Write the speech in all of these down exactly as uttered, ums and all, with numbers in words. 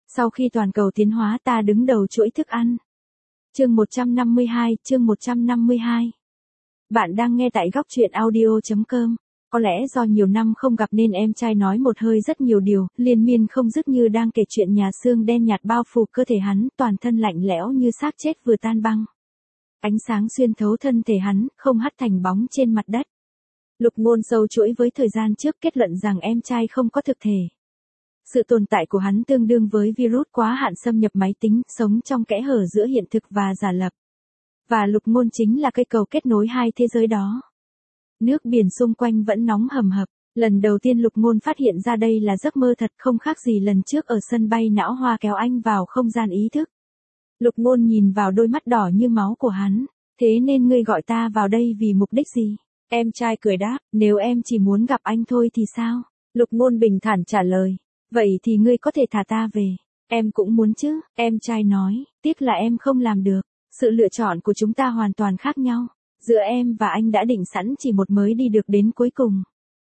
Sau khi toàn cầu tiến hóa ta đứng đầu chuỗi thức ăn. Chương một trăm năm mươi hai, chương một trăm năm mươi hai. Bạn đang nghe tại góc truyện audio chấm com. Có lẽ do nhiều năm không gặp nên em trai nói một hơi rất nhiều điều, liên miên không dứt như đang kể chuyện nhà xương đen nhạt bao phủ cơ thể hắn, toàn thân lạnh lẽo như xác chết vừa tan băng. Ánh sáng xuyên thấu thân thể hắn, không hắt thành bóng trên mặt đất. Lục Ngôn sâu chuỗi với thời gian trước kết luận rằng em trai không có thực thể. Sự tồn tại của hắn tương đương với virus quá hạn xâm nhập máy tính, sống trong kẽ hở giữa hiện thực và giả lập. Và Lục Ngôn chính là cây cầu kết nối hai thế giới đó. Nước biển xung quanh vẫn nóng hầm hập. Lần đầu tiên Lục Ngôn phát hiện ra đây là giấc mơ thật, không khác gì lần trước ở sân bay não hoa kéo anh vào không gian ý thức. Lục Ngôn nhìn vào đôi mắt đỏ như máu của hắn. Thế nên ngươi gọi ta vào đây vì mục đích gì? Em trai cười đáp, nếu em chỉ muốn gặp anh thôi thì sao? Lục Ngôn bình thản trả lời. Vậy thì ngươi có thể thả ta về. Em cũng muốn chứ, em trai nói, tiếc là em không làm được. Sự lựa chọn của chúng ta hoàn toàn khác nhau. Giữa em và anh đã định sẵn chỉ một mới đi được đến cuối cùng.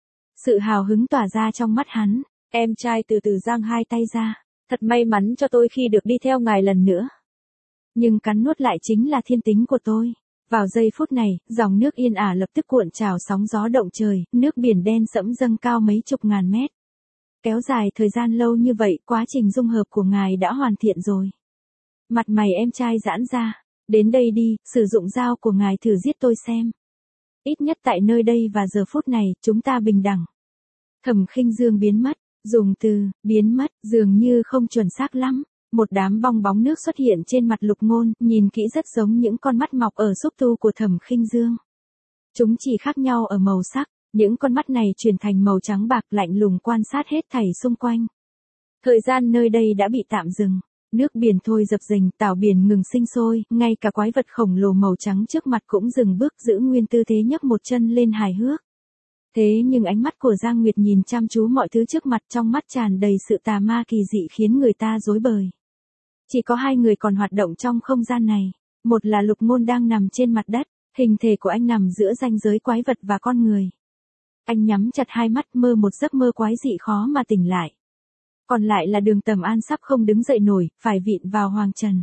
Sự hào hứng tỏa ra trong mắt hắn. Em trai từ từ giang hai tay ra. Thật may mắn cho tôi khi được đi theo ngài lần nữa. Nhưng cắn nuốt lại chính là thiên tính của tôi. Vào giây phút này, dòng nước yên ả lập tức cuộn trào sóng gió động trời, nước biển đen sẫm dâng cao mấy chục ngàn mét. Kéo dài thời gian lâu như vậy, quá trình dung hợp của ngài đã hoàn thiện rồi. Mặt mày em trai giãn ra. Đến đây đi, sử dụng dao của ngài thử giết tôi xem. Ít nhất tại nơi đây và giờ phút này, chúng ta bình đẳng. Thẩm Khinh Dương biến mất, dùng từ, biến mất, dường như không chuẩn xác lắm. Một đám bong bóng nước xuất hiện trên mặt Lục Ngôn, nhìn kỹ rất giống những con mắt mọc ở xúc tu của Thẩm Khinh Dương. Chúng chỉ khác nhau ở màu sắc, những con mắt này chuyển thành màu trắng bạc lạnh lùng quan sát hết thảy xung quanh. Thời gian nơi đây đã bị tạm dừng. Nước biển thôi dập dềnh, tảo biển ngừng sinh sôi, ngay cả quái vật khổng lồ màu trắng trước mặt cũng dừng bước giữ nguyên tư thế nhấc một chân lên hài hước. Thế nhưng ánh mắt của Giang Nguyệt nhìn chăm chú mọi thứ trước mặt, trong mắt tràn đầy sự tà ma kỳ dị khiến người ta rối bời. Chỉ có hai người còn hoạt động trong không gian này. Một là Lục Ngôn đang nằm trên mặt đất, hình thể của anh nằm giữa ranh giới quái vật và con người. Anh nhắm chặt hai mắt mơ một giấc mơ quái dị khó mà tỉnh lại. Còn lại là Đường Tầm An sắp không đứng dậy nổi, phải vịn vào hoàng trần.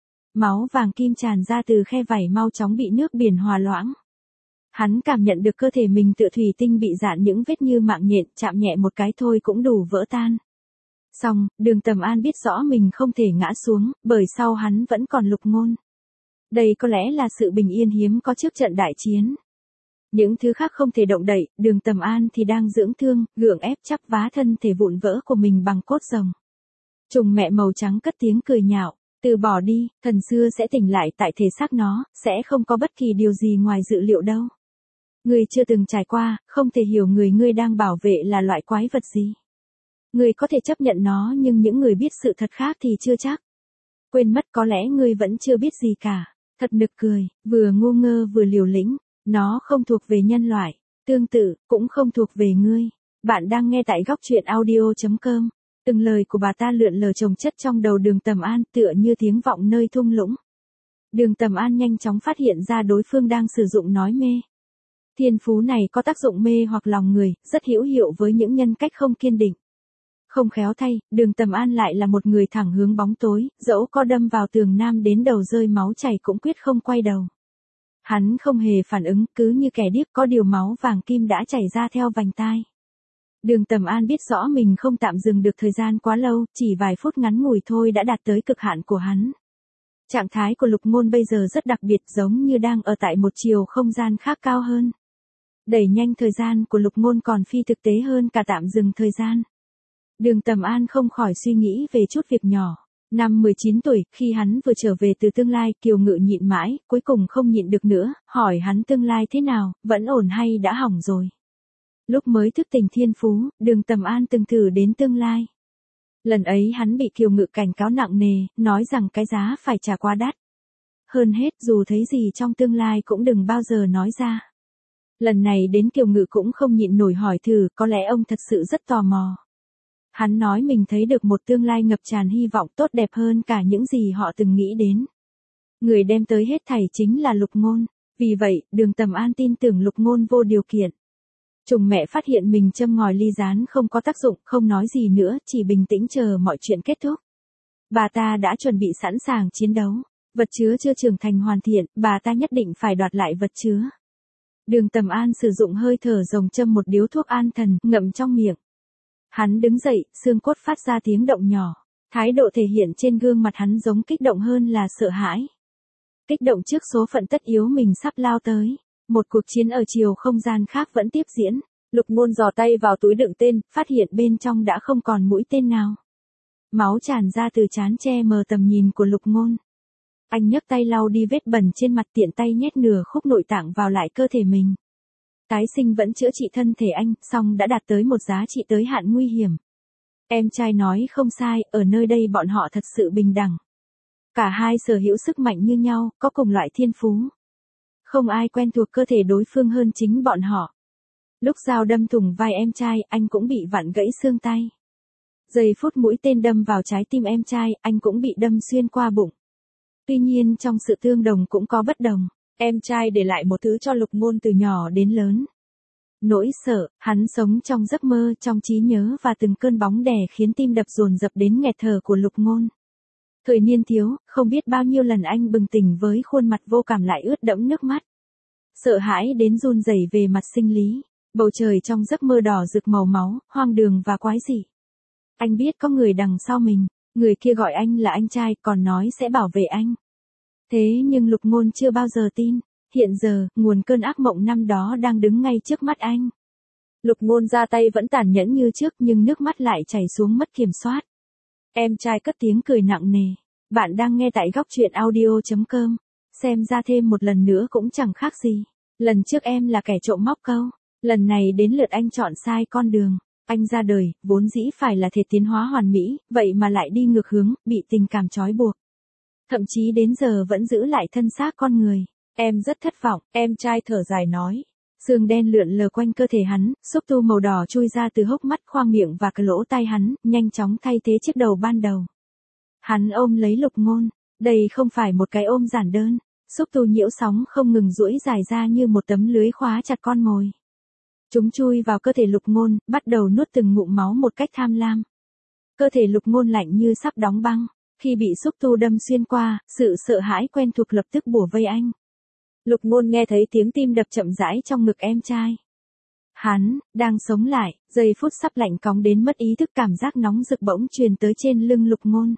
Máu vàng kim tràn ra từ khe vảy mau chóng bị nước biển hòa loãng. Hắn cảm nhận được cơ thể mình tựa thủy tinh bị rạn những vết như mạng nhện, chạm nhẹ một cái thôi cũng đủ vỡ tan. Xong, Đường Tầm An biết rõ mình không thể ngã xuống, bởi sau hắn vẫn còn Lục Ngôn. Đây có lẽ là sự bình yên hiếm có trước trận đại chiến. Những thứ khác không thể động đậy, Đường Tầm An thì đang dưỡng thương, gượng ép chắp vá thân thể vụn vỡ của mình bằng cốt rồng. Trùng mẹ màu trắng cất tiếng cười nhạo, từ bỏ đi, thần xưa sẽ tỉnh lại tại thể xác nó, sẽ không có bất kỳ điều gì ngoài dự liệu đâu. Ngươi chưa từng trải qua, không thể hiểu người ngươi đang bảo vệ là loại quái vật gì. Ngươi có thể chấp nhận nó nhưng những người biết sự thật khác thì chưa chắc. Quên mất có lẽ ngươi vẫn chưa biết gì cả. Thật nực cười, vừa ngu ngơ vừa liều lĩnh. Nó không thuộc về nhân loại, tương tự, cũng không thuộc về ngươi. Bạn đang nghe tại góc truyện audio chấm com. Từng lời của bà ta lượn lờ chồng chất trong đầu Đường Tầm An tựa như tiếng vọng nơi thung lũng. Đường Tầm An nhanh chóng phát hiện ra đối phương đang sử dụng nói mê. Thiên phú này có tác dụng mê hoặc lòng người, rất hữu hiệu với những nhân cách không kiên định. Không khéo thay, Đường Tầm An lại là một người thẳng hướng bóng tối, dẫu có đâm vào tường nam đến đầu rơi máu chảy cũng quyết không quay đầu. Hắn không hề phản ứng, cứ như kẻ điếc, có điều máu vàng kim đã chảy ra theo vành tai. Đường Tầm An biết rõ mình không tạm dừng được thời gian quá lâu, chỉ vài phút ngắn ngủi thôi đã đạt tới cực hạn của hắn. Trạng thái của Lục Ngôn bây giờ rất đặc biệt, giống như đang ở tại một chiều không gian khác cao hơn. Đẩy nhanh thời gian của Lục Ngôn còn phi thực tế hơn cả tạm dừng thời gian. Đường Tầm An không khỏi suy nghĩ về chút việc nhỏ. Năm mười chín tuổi, khi hắn vừa trở về từ tương lai, Kiều Ngự nhịn mãi, cuối cùng không nhịn được nữa, hỏi hắn tương lai thế nào, vẫn ổn hay đã hỏng rồi. Lúc mới thức tỉnh thiên phú, Đường Tầm An từng thử đến tương lai. Lần ấy hắn bị Kiều Ngự cảnh cáo nặng nề, nói rằng cái giá phải trả quá đắt. Hơn hết, dù thấy gì trong tương lai cũng đừng bao giờ nói ra. Lần này đến Kiều Ngự cũng không nhịn nổi hỏi thử, có lẽ ông thật sự rất tò mò. Hắn nói mình thấy được một tương lai ngập tràn hy vọng tốt đẹp hơn cả những gì họ từng nghĩ đến. Người đem tới hết thảy chính là Lục Ngôn. Vì vậy, Đường Tầm An tin tưởng Lục Ngôn vô điều kiện. Trùng mẹ phát hiện mình châm ngòi ly gián không có tác dụng, không nói gì nữa, chỉ bình tĩnh chờ mọi chuyện kết thúc. Bà ta đã chuẩn bị sẵn sàng chiến đấu. Vật chứa chưa trưởng thành hoàn thiện, bà ta nhất định phải đoạt lại vật chứa. Đường Tầm An sử dụng hơi thở rồng châm một điếu thuốc an thần, ngậm trong miệng. Hắn đứng dậy, xương cốt phát ra tiếng động nhỏ. Thái độ thể hiện trên gương mặt hắn giống kích động hơn là sợ hãi. Kích động trước số phận tất yếu mình sắp lao tới. Một cuộc chiến ở chiều không gian khác vẫn tiếp diễn. Lục Ngôn dò tay vào túi đựng tên, phát hiện bên trong đã không còn mũi tên nào. Máu tràn ra từ trán che mờ tầm nhìn của Lục Ngôn. Anh nhấc tay lau đi vết bẩn trên mặt, tiện tay nhét nửa khúc nội tạng vào lại cơ thể mình. Tái sinh vẫn chữa trị thân thể anh, song đã đạt tới một giá trị tới hạn nguy hiểm. Em trai nói không sai, ở nơi đây bọn họ thật sự bình đẳng. Cả hai sở hữu sức mạnh như nhau, có cùng loại thiên phú. Không ai quen thuộc cơ thể đối phương hơn chính bọn họ. Lúc dao đâm thủng vai em trai, anh cũng bị vặn gãy xương tay. Giây phút mũi tên đâm vào trái tim em trai, anh cũng bị đâm xuyên qua bụng. Tuy nhiên trong sự tương đồng cũng có bất đồng. Em trai để lại một thứ cho Lục Ngôn từ nhỏ đến lớn. Nỗi sợ, hắn sống trong giấc mơ, trong trí nhớ và từng cơn bóng đè khiến tim đập dồn dập đến nghẹt thở của Lục Ngôn. Thời niên thiếu, không biết bao nhiêu lần anh bừng tỉnh với khuôn mặt vô cảm lại ướt đẫm nước mắt. Sợ hãi đến run rẩy về mặt sinh lý. Bầu trời trong giấc mơ đỏ rực màu máu, hoang đường và quái dị. Anh biết có người đằng sau mình, người kia gọi anh là anh trai, còn nói sẽ bảo vệ anh. Thế nhưng Lục Ngôn chưa bao giờ tin. Hiện giờ, nguồn cơn ác mộng năm đó đang đứng ngay trước mắt anh. Lục Ngôn ra tay vẫn tàn nhẫn như trước nhưng nước mắt lại chảy xuống mất kiểm soát. Em trai cất tiếng cười nặng nề. Bạn đang nghe tại góc truyện audio chấm com. Xem ra thêm một lần nữa cũng chẳng khác gì. Lần trước em là kẻ trộm móc câu. Lần này đến lượt anh chọn sai con đường. Anh ra đời, vốn dĩ phải là thể tiến hóa hoàn mỹ, vậy mà lại đi ngược hướng, bị tình cảm trói buộc. Thậm chí đến giờ vẫn giữ lại thân xác con người. Em rất thất vọng, em trai thở dài nói. Sương đen lượn lờ quanh cơ thể hắn, xúc tu màu đỏ chui ra từ hốc mắt, khoang miệng và cái lỗ tai hắn, nhanh chóng thay thế chiếc đầu ban đầu. Hắn ôm lấy Lục Ngôn. Đây không phải một cái ôm giản đơn. Xúc tu nhiễu sóng không ngừng duỗi dài ra như một tấm lưới khóa chặt con mồi. Chúng chui vào cơ thể Lục Ngôn, bắt đầu nuốt từng ngụm máu một cách tham lam. Cơ thể Lục Ngôn lạnh như sắp đóng băng. Khi bị xúc tu đâm xuyên qua, sự sợ hãi quen thuộc lập tức bủa vây anh. Lục Ngôn nghe thấy tiếng tim đập chậm rãi trong ngực em trai. Hắn, đang sống lại, giây phút sắp lạnh cóng đến mất ý thức, cảm giác nóng rực bỗng truyền tới trên lưng Lục Ngôn.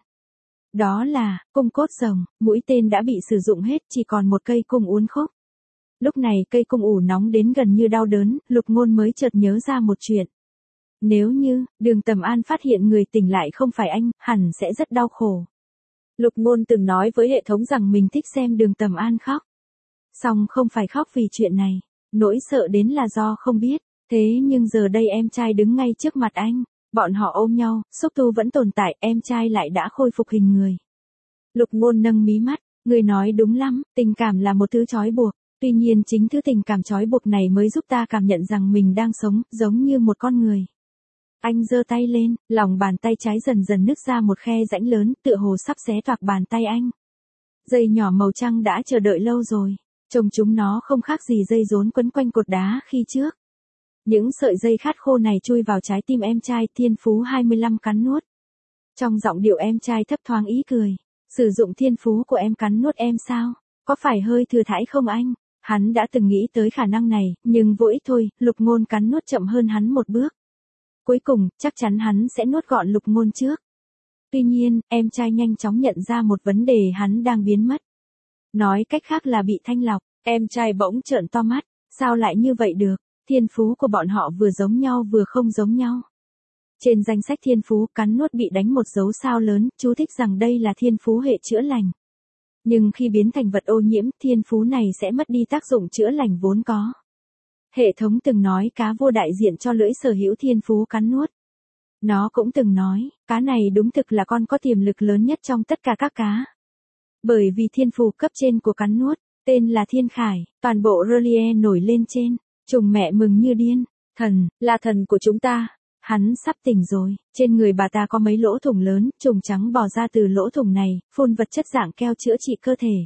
Đó là, cung cốt rồng, mũi tên đã bị sử dụng hết, chỉ còn một cây cung uốn khúc. Lúc này cây cung ủ nóng đến gần như đau đớn, Lục Ngôn mới chợt nhớ ra một chuyện. Nếu như, Đường Tầm An phát hiện người tỉnh lại không phải anh, hẳn sẽ rất đau khổ. Lục Ngôn từng nói với hệ thống rằng mình thích xem Đường Tầm An khóc. Song không phải khóc vì chuyện này, nỗi sợ đến là do không biết, thế nhưng giờ đây em trai đứng ngay trước mặt anh, bọn họ ôm nhau, xúc tu vẫn tồn tại, em trai lại đã khôi phục hình người. Lục Ngôn nâng mí mắt, người nói đúng lắm, tình cảm là một thứ trói buộc, tuy nhiên chính thứ tình cảm trói buộc này mới giúp ta cảm nhận rằng mình đang sống, giống như một con người. Anh giơ tay lên, lòng bàn tay trái dần dần nứt ra một khe rãnh lớn, tựa hồ sắp xé toạc bàn tay anh. Dây nhỏ màu trắng đã chờ đợi lâu rồi. Trông chúng nó không khác gì dây rốn quấn quanh cột đá khi trước. Những sợi dây khát khô này chui vào trái tim em trai, thiên phú hai mươi lăm cắn nuốt. Trong giọng điệu em trai thấp thoáng ý cười. Sử dụng thiên phú của em cắn nuốt em sao? Có phải hơi thừa thãi không anh? Hắn đã từng nghĩ tới khả năng này, nhưng vô ích thôi, Lục Ngôn cắn nuốt chậm hơn hắn một bước. Cuối cùng, chắc chắn hắn sẽ nuốt gọn Lục Ngôn trước. Tuy nhiên, em trai nhanh chóng nhận ra một vấn đề, hắn đang biến mất. Nói cách khác là bị thanh lọc, em trai bỗng trợn to mắt, sao lại như vậy được, thiên phú của bọn họ vừa giống nhau vừa không giống nhau. Trên danh sách thiên phú, cắn nuốt bị đánh một dấu sao lớn, chú thích rằng đây là thiên phú hệ chữa lành. Nhưng khi biến thành vật ô nhiễm, thiên phú này sẽ mất đi tác dụng chữa lành vốn có. Hệ thống từng nói cá vô đại diện cho lưỡi sở hữu thiên phú cắn nuốt. Nó cũng từng nói, cá này đúng thực là con có tiềm lực lớn nhất trong tất cả các cá. Bởi vì thiên phú cấp trên của cắn nuốt, tên là Thiên Khải, toàn bộ R'lyeh nổi lên trên, trùng mẹ mừng như điên, thần, là thần của chúng ta, hắn sắp tỉnh rồi, trên người bà ta có mấy lỗ thủng lớn, trùng trắng bò ra từ lỗ thủng này, phun vật chất dạng keo chữa trị cơ thể.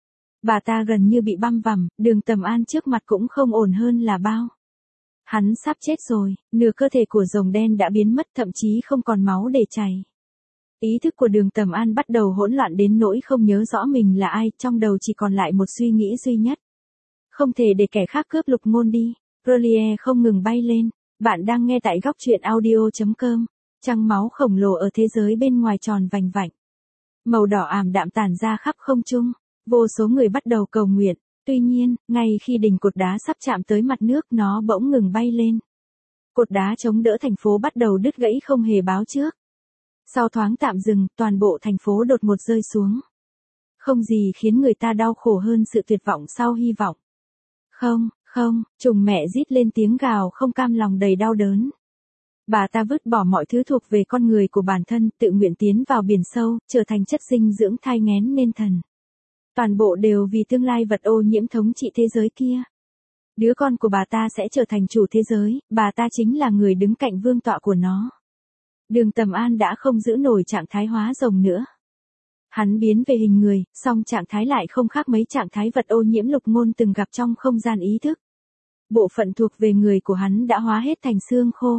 Bà ta gần như bị băm vằm, Đường Tầm An trước mặt cũng không ổn hơn là bao. Hắn sắp chết rồi, nửa cơ thể của rồng đen đã biến mất, thậm chí không còn máu để chảy. Ý thức của Đường Tầm An bắt đầu hỗn loạn đến nỗi không nhớ rõ mình là ai, trong đầu chỉ còn lại một suy nghĩ duy nhất. Không thể để kẻ khác cướp Lục Ngôn đi. Rollie không ngừng bay lên. Bạn đang nghe tại góc truyện audio chấm com. Trăng máu khổng lồ ở thế giới bên ngoài tròn vành vạnh. Màu đỏ ảm đạm tản ra khắp không trung. Vô số người bắt đầu cầu nguyện. Tuy nhiên, ngay khi đỉnh cột đá sắp chạm tới mặt nước, nó bỗng ngừng bay lên. Cột đá chống đỡ thành phố bắt đầu đứt gãy không hề báo trước. Sau thoáng tạm dừng, toàn bộ thành phố đột ngột rơi xuống. Không gì khiến người ta đau khổ hơn sự tuyệt vọng sau hy vọng. Không, không, trùng mẹ rít lên tiếng gào không cam lòng đầy đau đớn. Bà ta vứt bỏ mọi thứ thuộc về con người của bản thân, tự nguyện tiến vào biển sâu, trở thành chất dinh dưỡng thai nghén nên thần. Toàn bộ đều vì tương lai vật ô nhiễm thống trị thế giới kia. Đứa con của bà ta sẽ trở thành chủ thế giới, bà ta chính là người đứng cạnh vương tọa của nó. Đường Tầm An đã không giữ nổi trạng thái hóa rồng nữa. Hắn biến về hình người, song trạng thái lại không khác mấy trạng thái vật ô nhiễm Lục Ngôn từng gặp trong không gian ý thức. Bộ phận thuộc về người của hắn đã hóa hết thành xương khô.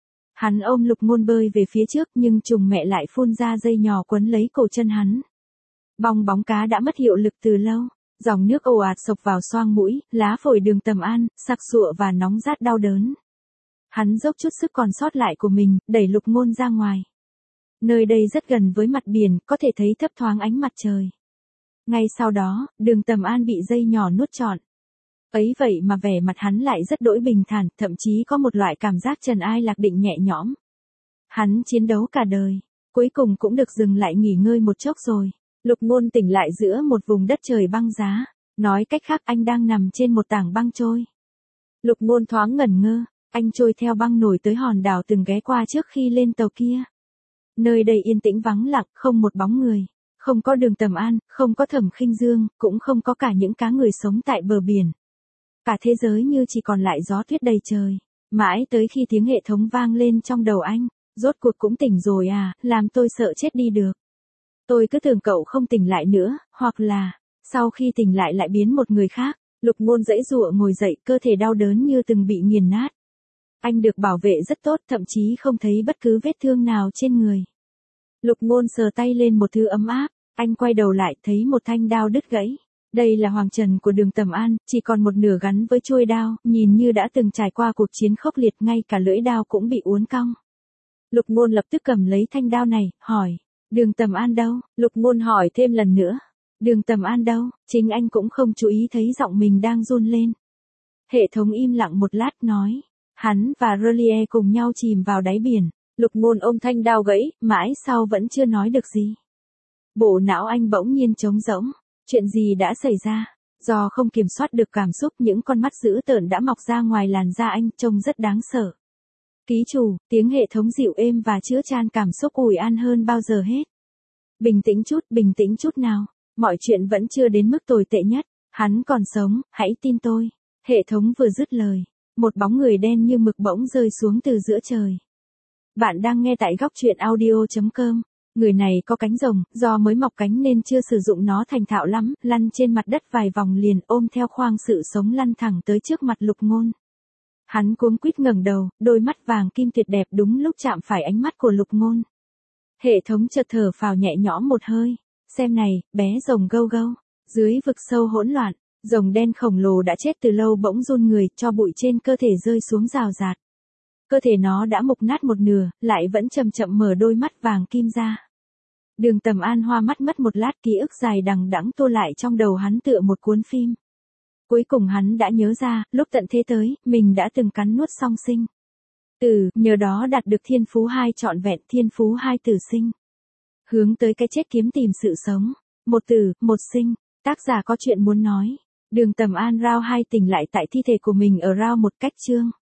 Hắn ôm Lục Ngôn bơi về phía trước nhưng trùng mẹ lại phun ra dây nhỏ quấn lấy cổ chân hắn. Bong bóng cá đã mất hiệu lực từ lâu, dòng nước ồ ạt xộc vào xoang mũi, lá phổi Đường Tầm An, sặc sụa và nóng rát đau đớn. Hắn dốc chút sức còn sót lại của mình, đẩy Lục Ngôn ra ngoài. Nơi đây rất gần với mặt biển, có thể thấy thấp thoáng ánh mặt trời. Ngay sau đó, Đường Tầm An bị dây nhỏ nuốt trọn. Ấy vậy mà vẻ mặt hắn lại rất đỗi bình thản, thậm chí có một loại cảm giác trần ai lạc định nhẹ nhõm. Hắn chiến đấu cả đời, cuối cùng cũng được dừng lại nghỉ ngơi một chốc rồi. Lục Ngôn tỉnh lại giữa một vùng đất trời băng giá, nói cách khác anh đang nằm trên một tảng băng trôi. Lục Ngôn thoáng ngẩn ngơ, anh trôi theo băng nổi tới hòn đảo từng ghé qua trước khi lên tàu kia. Nơi đây yên tĩnh vắng lặng, không một bóng người, không có Đường Tầm An, không có Thẩm Khinh Dương, cũng không có cả những cá người sống tại bờ biển. Cả thế giới như chỉ còn lại gió tuyết đầy trời, mãi tới khi tiếng hệ thống vang lên trong đầu anh, rốt cuộc cũng tỉnh rồi à, làm tôi sợ chết đi được. Tôi cứ tưởng cậu không tỉnh lại nữa, hoặc là, sau khi tỉnh lại lại biến một người khác. Lục Ngôn giãy giụa ngồi dậy, cơ thể đau đớn như từng bị nghiền nát. Anh được bảo vệ rất tốt, thậm chí không thấy bất cứ vết thương nào trên người. Lục Ngôn sờ tay lên một thứ ấm áp, anh quay đầu lại thấy một thanh đao đứt gãy. Đây là hoàng trần của Đường Tầm An, chỉ còn một nửa gắn với chuôi đao, nhìn như đã từng trải qua cuộc chiến khốc liệt, ngay cả lưỡi đao cũng bị uốn cong. Lục Ngôn lập tức cầm lấy thanh đao này, hỏi, Đường Tầm An đâu? Lục Ngôn hỏi thêm lần nữa, Đường Tầm An đâu? Chính anh cũng không chú ý thấy giọng mình đang run lên. Hệ thống im lặng một lát nói, hắn và Rollie cùng nhau chìm vào đáy biển. Lục Ngôn ôm thanh đao gãy, mãi sau vẫn chưa nói được gì. Bộ não anh bỗng nhiên trống rỗng. Chuyện gì đã xảy ra? Do không kiểm soát được cảm xúc, những con mắt dữ tợn đã mọc ra ngoài làn da anh, trông rất đáng sợ. Ký chủ, tiếng hệ thống dịu êm và chứa chan cảm xúc ủi an hơn bao giờ hết. Bình tĩnh chút, bình tĩnh chút nào. Mọi chuyện vẫn chưa đến mức tồi tệ nhất. Hắn còn sống, hãy tin tôi. Hệ thống vừa dứt lời, một bóng người đen như mực bỗng rơi xuống từ giữa trời. Bạn đang nghe tại góc truyện audio chấm com. Người này có cánh rồng, do mới mọc cánh nên chưa sử dụng nó thành thạo lắm, lăn trên mặt đất vài vòng liền ôm theo khoang sự sống lăn thẳng tới trước mặt Lục Ngôn. Hắn cuống quýt ngẩng đầu, đôi mắt vàng kim tuyệt đẹp đúng lúc chạm phải ánh mắt của Lục Ngôn. Hệ thống chợt thở phào nhẹ nhõm một hơi, xem này, bé rồng gâu gâu. Dưới vực sâu hỗn loạn, rồng đen khổng lồ đã chết từ lâu bỗng run người, cho bụi trên cơ thể rơi xuống rào rạt. Cơ thể nó đã mục nát một nửa, lại vẫn chậm chậm mở đôi mắt vàng kim ra. Đường Tầm An hoa mắt mất một lát, ký ức dài đằng đẵng tua lại trong đầu hắn tựa một cuốn phim. Cuối cùng hắn đã nhớ ra, lúc tận thế tới, mình đã từng cắn nuốt song sinh. Từ, nhờ đó đạt được thiên phú hai trọn vẹn, thiên phú hai tử sinh. Hướng tới cái chết kiếm tìm sự sống. Một tử, một sinh. Tác giả có chuyện muốn nói. Đường Tầm An round hai tỉnh lại tại thi thể của mình ở round một cách chương.